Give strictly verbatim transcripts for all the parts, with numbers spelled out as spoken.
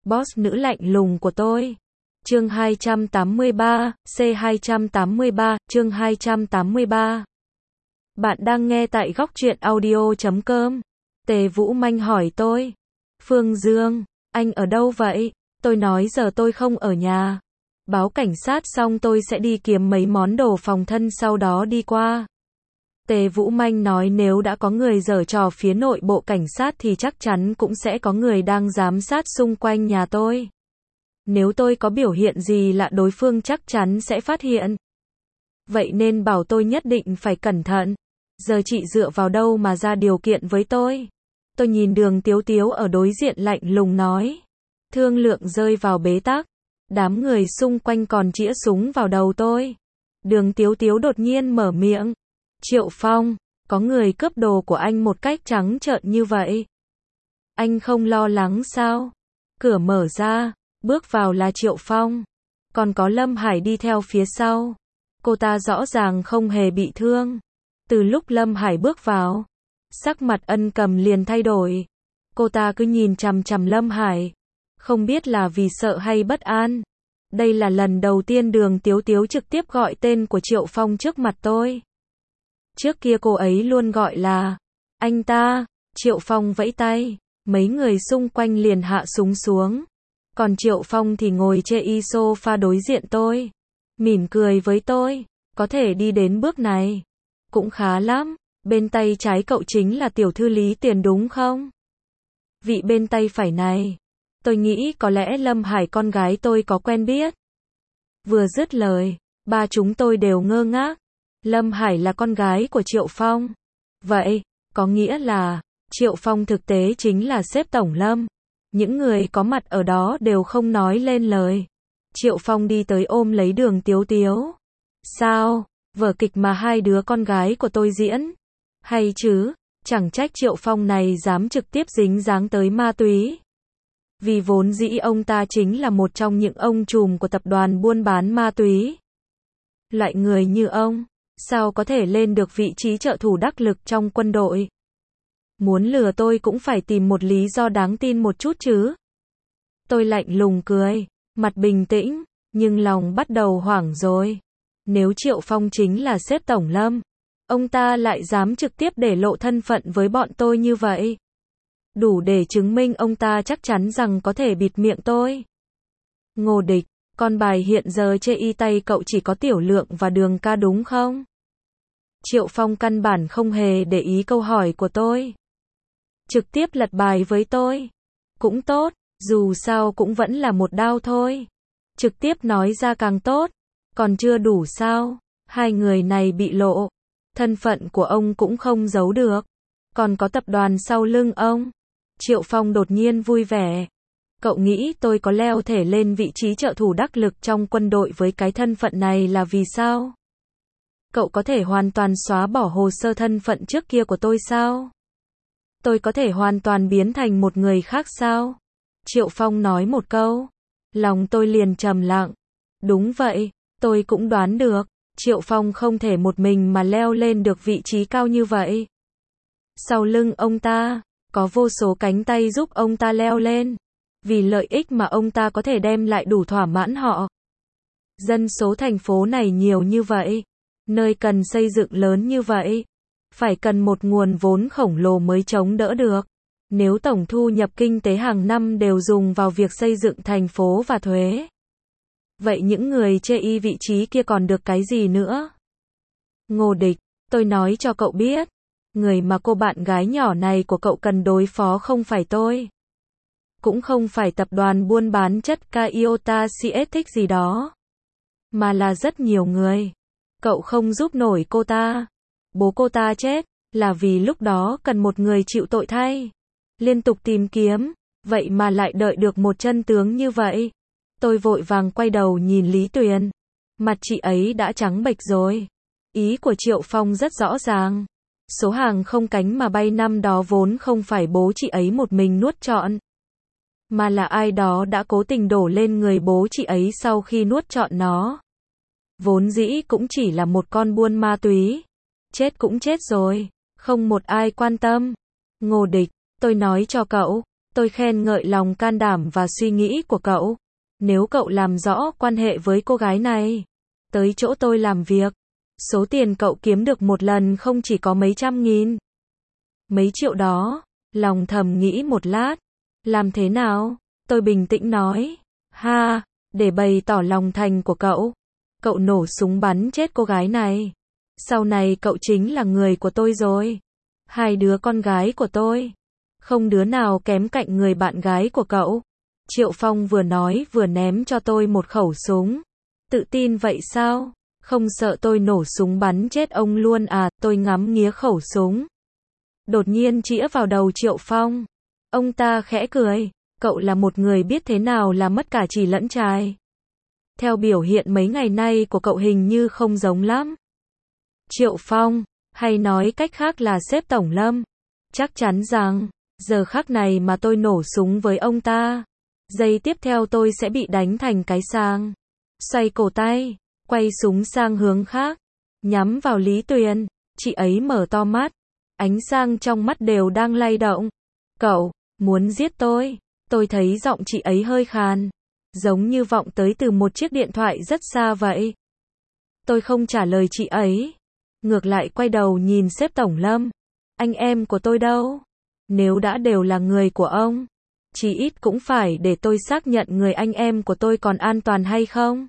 boss nữ lạnh lùng của tôi. Chương hai trăm tám mươi ba, C hai trăm tám mươi ba, chương hai trăm tám mươi ba. Bạn đang nghe tại góc truyện audio chấm com. Tề Vũ Manh hỏi tôi. Phương Dương, anh ở đâu vậy? Tôi nói giờ tôi không ở nhà. Báo cảnh sát xong tôi sẽ đi kiếm mấy món đồ phòng thân sau đó đi qua. Tề Vũ Manh nói nếu đã có người giở trò phía nội bộ cảnh sát thì chắc chắn cũng sẽ có người đang giám sát xung quanh nhà tôi. Nếu tôi có biểu hiện gì lạ đối phương chắc chắn sẽ phát hiện. Vậy nên bảo tôi nhất định phải cẩn thận. Giờ chị dựa vào đâu mà ra điều kiện với tôi? Tôi nhìn Đường Tiếu Tiếu ở đối diện lạnh lùng nói. Thương lượng rơi vào bế tắc. Đám người xung quanh còn chĩa súng vào đầu tôi. Đường Tiếu Tiếu đột nhiên mở miệng. Triệu Phong, có người cướp đồ của anh một cách trắng trợn như vậy. Anh không lo lắng sao? Cửa mở ra, bước vào là Triệu Phong. Còn có Lâm Hải đi theo phía sau. Cô ta rõ ràng không hề bị thương. Từ lúc Lâm Hải bước vào, sắc mặt Ân Cầm liền thay đổi. Cô ta cứ nhìn chằm chằm Lâm Hải. Không biết là vì sợ hay bất an. Đây là lần đầu tiên Đường Tiếu Tiếu trực tiếp gọi tên của Triệu Phong trước mặt tôi. Trước kia cô ấy luôn gọi là anh ta. Triệu Phong vẫy tay, mấy người xung quanh liền hạ súng xuống. Còn Triệu Phong thì ngồi trên y sofa đối diện tôi, mỉm cười với tôi. Có thể đi đến bước này cũng khá lắm. Bên tay trái cậu chính là tiểu thư Lý Tiền đúng không? Vị bên tay phải này, tôi nghĩ có lẽ Lâm Hải con gái tôi có quen biết. Vừa dứt lời, ba chúng tôi đều ngơ ngác. Lâm Hải là con gái của Triệu Phong. Vậy, có nghĩa là, Triệu Phong thực tế chính là sếp tổng Lâm. Những người có mặt ở đó đều không nói lên lời. Triệu Phong đi tới ôm lấy Đường Tiếu Tiếu. Sao, vở kịch mà hai đứa con gái của tôi diễn? Hay chứ, chẳng trách Triệu Phong này dám trực tiếp dính dáng tới ma túy. Vì vốn dĩ ông ta chính là một trong những ông trùm của tập đoàn buôn bán ma túy. Loại người như ông, sao có thể lên được vị trí trợ thủ đắc lực trong quân đội? Muốn lừa tôi cũng phải tìm một lý do đáng tin một chút chứ. Tôi lạnh lùng cười, mặt bình tĩnh, nhưng lòng bắt đầu hoảng rồi. Nếu Triệu Phong chính là sếp tổng Lâm, ông ta lại dám trực tiếp để lộ thân phận với bọn tôi như vậy. Đủ để chứng minh ông ta chắc chắn rằng có thể bịt miệng tôi. Ngô Địch, con bài hiện giờ trên y tay cậu chỉ có Tiểu Lượng và Đường Ca đúng không? Triệu Phong căn bản không hề để ý câu hỏi của tôi. Trực tiếp lật bài với tôi. Cũng tốt, dù sao cũng vẫn là một đao thôi. Trực tiếp nói ra càng tốt. Còn chưa đủ sao? Hai người này bị lộ. Thân phận của ông cũng không giấu được. Còn có tập đoàn sau lưng ông. Triệu Phong đột nhiên vui vẻ. Cậu nghĩ tôi có leo thể lên vị trí trợ thủ đắc lực trong quân đội với cái thân phận này là vì sao? Cậu có thể hoàn toàn xóa bỏ hồ sơ thân phận trước kia của tôi sao? Tôi có thể hoàn toàn biến thành một người khác sao? Triệu Phong nói một câu. Lòng tôi liền trầm lặng. Đúng vậy, tôi cũng đoán được. Triệu Phong không thể một mình mà leo lên được vị trí cao như vậy. Sau lưng ông ta, có vô số cánh tay giúp ông ta leo lên. Vì lợi ích mà ông ta có thể đem lại đủ thỏa mãn họ. Dân số thành phố này nhiều như vậy. Nơi cần xây dựng lớn như vậy. Phải cần một nguồn vốn khổng lồ mới chống đỡ được. Nếu tổng thu nhập kinh tế hàng năm đều dùng vào việc xây dựng thành phố và thuế. Vậy những người chê y vị trí kia còn được cái gì nữa? Ngô Địch, tôi nói cho cậu biết. Người mà cô bạn gái nhỏ này của cậu cần đối phó không phải tôi. Cũng không phải tập đoàn buôn bán chất Kaiota Cietics gì đó. Mà là rất nhiều người. Cậu không giúp nổi cô ta. Bố cô ta chết, là vì lúc đó cần một người chịu tội thay. Liên tục tìm kiếm, vậy mà lại đợi được một chân tướng như vậy. Tôi vội vàng quay đầu nhìn Lý Tuyền. Mặt chị ấy đã trắng bệch rồi. Ý của Triệu Phong rất rõ ràng. Số hàng không cánh mà bay năm đó vốn không phải bố chị ấy một mình nuốt trọn. Mà là ai đó đã cố tình đổ lên người bố chị ấy sau khi nuốt trọn nó. Vốn dĩ cũng chỉ là một con buôn ma túy. Chết cũng chết rồi, không một ai quan tâm. Ngô Địch, tôi nói cho cậu, Tôi khen ngợi lòng can đảm và suy nghĩ của cậu. Nếu cậu làm rõ quan hệ với cô gái này, tới chỗ tôi làm việc, số tiền cậu kiếm được một lần không chỉ có mấy trăm nghìn. Mấy triệu đó, lòng thầm nghĩ một lát. Làm thế nào? Tôi bình tĩnh nói. Ha, để bày tỏ lòng thành của cậu. Cậu nổ súng bắn chết cô gái này. Sau này cậu chính là người của tôi rồi. Hai đứa con gái của tôi. Không đứa nào kém cạnh người bạn gái của cậu. Triệu Phong vừa nói vừa ném cho tôi một khẩu súng. Tự tin vậy sao? Không sợ tôi nổ súng bắn chết ông luôn à? Tôi ngắm nghía khẩu súng. Đột nhiên chĩa vào đầu Triệu Phong. Ông ta khẽ cười. Cậu là một người biết thế nào là mất cả chì lẫn chài. Theo biểu hiện mấy ngày nay của cậu hình như không giống lắm. Triệu Phong, hay nói cách khác là sếp Tổng Lâm. Chắc chắn rằng, giờ khắc này mà tôi nổ súng với ông ta, giây tiếp theo tôi sẽ bị đánh thành cái sang. Xoay cổ tay, quay súng sang hướng khác, nhắm vào Lý Tuyền. Chị ấy mở to mắt, ánh sang trong mắt đều đang lay động. Cậu, muốn giết tôi? Tôi thấy giọng chị ấy hơi khàn, giống như vọng tới từ một chiếc điện thoại rất xa vậy. Tôi không trả lời chị ấy, ngược lại quay đầu nhìn sếp Tổng Lâm. Anh em của tôi đâu? Nếu đã đều là người của ông, chí ít cũng phải để tôi xác nhận người anh em của tôi còn an toàn hay không.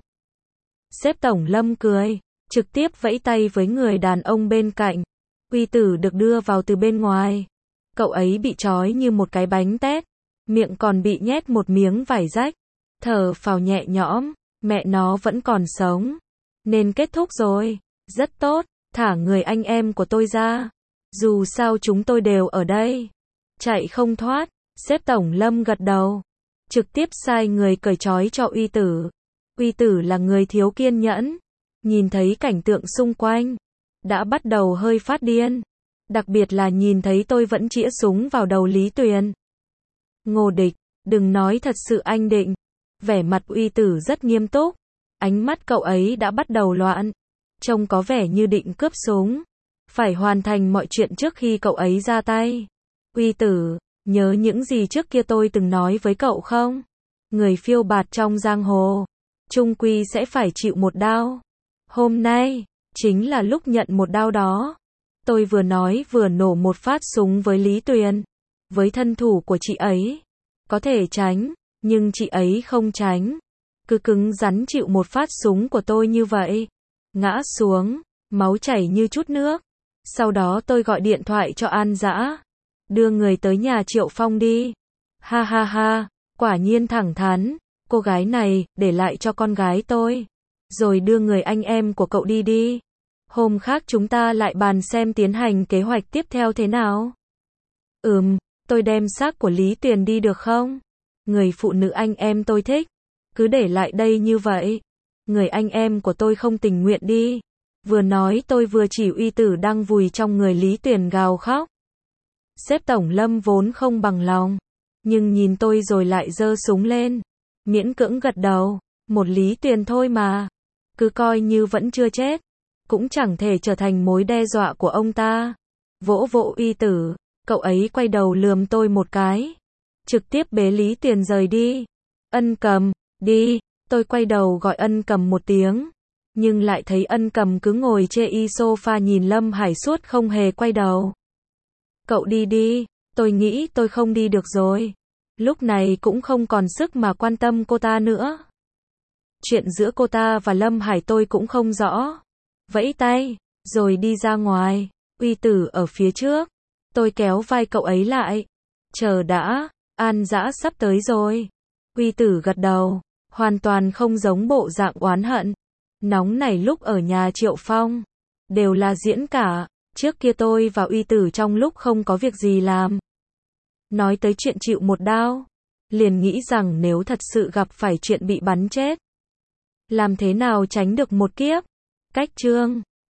Sếp Tổng Lâm cười, trực tiếp vẫy tay với người đàn ông bên cạnh. Uy Tử được đưa vào từ bên ngoài. Cậu ấy bị trói như một cái bánh tét, miệng còn bị nhét một miếng vải rách. Thở phào nhẹ nhõm, mẹ nó vẫn còn sống. Nên kết thúc rồi. Rất tốt, thả người anh em của tôi ra. Dù sao chúng tôi đều ở đây. Chạy không thoát. Sếp Tổng Lâm gật đầu, trực tiếp sai người cởi trói cho Uy Tử. Uy Tử là người thiếu kiên nhẫn, nhìn thấy cảnh tượng xung quanh, đã bắt đầu hơi phát điên. Đặc biệt là nhìn thấy tôi vẫn chĩa súng vào đầu Lý Tuyền. Ngô Địch, đừng nói thật sự anh định. Vẻ mặt Uy Tử rất nghiêm túc, ánh mắt cậu ấy đã bắt đầu loạn, trông có vẻ như định cướp súng. Phải hoàn thành mọi chuyện trước khi cậu ấy ra tay. Uy Tử, nhớ những gì trước kia tôi từng nói với cậu không? Người phiêu bạt trong giang hồ, chung quy sẽ phải chịu một đao. Hôm nay, chính là lúc nhận một đao đó. Tôi vừa nói vừa nổ một phát súng với Lý Tuyền. Với thân thủ của chị ấy, có thể tránh, nhưng chị ấy không tránh. Cứ cứng rắn chịu một phát súng của tôi như vậy. Ngã xuống, máu chảy như chút nước. Sau đó tôi gọi điện thoại cho An Dã. Đưa người tới nhà Triệu Phong đi. Ha ha ha, quả nhiên thẳng thắn. Cô gái này, để lại cho con gái tôi. Rồi đưa người anh em của cậu đi đi. Hôm khác chúng ta lại bàn xem tiến hành kế hoạch tiếp theo thế nào. Ừm, tôi đem xác của Lý Tuyền đi được không? Người phụ nữ anh em tôi thích. Cứ để lại đây như vậy. Người anh em của tôi không tình nguyện đi. Vừa nói tôi vừa chỉ Uy Tử đang vùi trong người Lý Tuyền gào khóc. Sếp Tổng Lâm vốn không bằng lòng, nhưng nhìn tôi rồi lại giơ súng lên. Miễn cưỡng gật đầu, một Lý Tuyền thôi mà. Cứ coi như vẫn chưa chết, cũng chẳng thể trở thành mối đe dọa của ông ta. Vỗ vỗ Uy Tử, cậu ấy quay đầu lườm tôi một cái. Trực tiếp bế Lý Tuyền rời đi. Ân Cầm, đi, tôi quay đầu gọi Ân Cầm một tiếng. Nhưng lại thấy Ân Cầm cứ ngồi chê y sofa nhìn Lâm Hải suốt không hề quay đầu. Cậu đi đi, tôi nghĩ tôi không đi được rồi. Lúc này cũng không còn sức mà quan tâm cô ta nữa. Chuyện giữa cô ta và Lâm Hải tôi cũng không rõ. Vẫy tay, rồi đi ra ngoài. Uy Tử ở phía trước. Tôi kéo vai cậu ấy lại. Chờ đã, An Dã sắp tới rồi. Uy Tử gật đầu, hoàn toàn không giống bộ dạng oán hận. Nóng này lúc ở nhà Triệu Phong, đều là diễn cả. Trước kia tôi và Uy Tử trong lúc không có việc gì làm, nói tới chuyện chịu một đao, liền nghĩ rằng nếu thật sự gặp phải chuyện bị bắn chết, làm thế nào tránh được một kiếp. Cách chương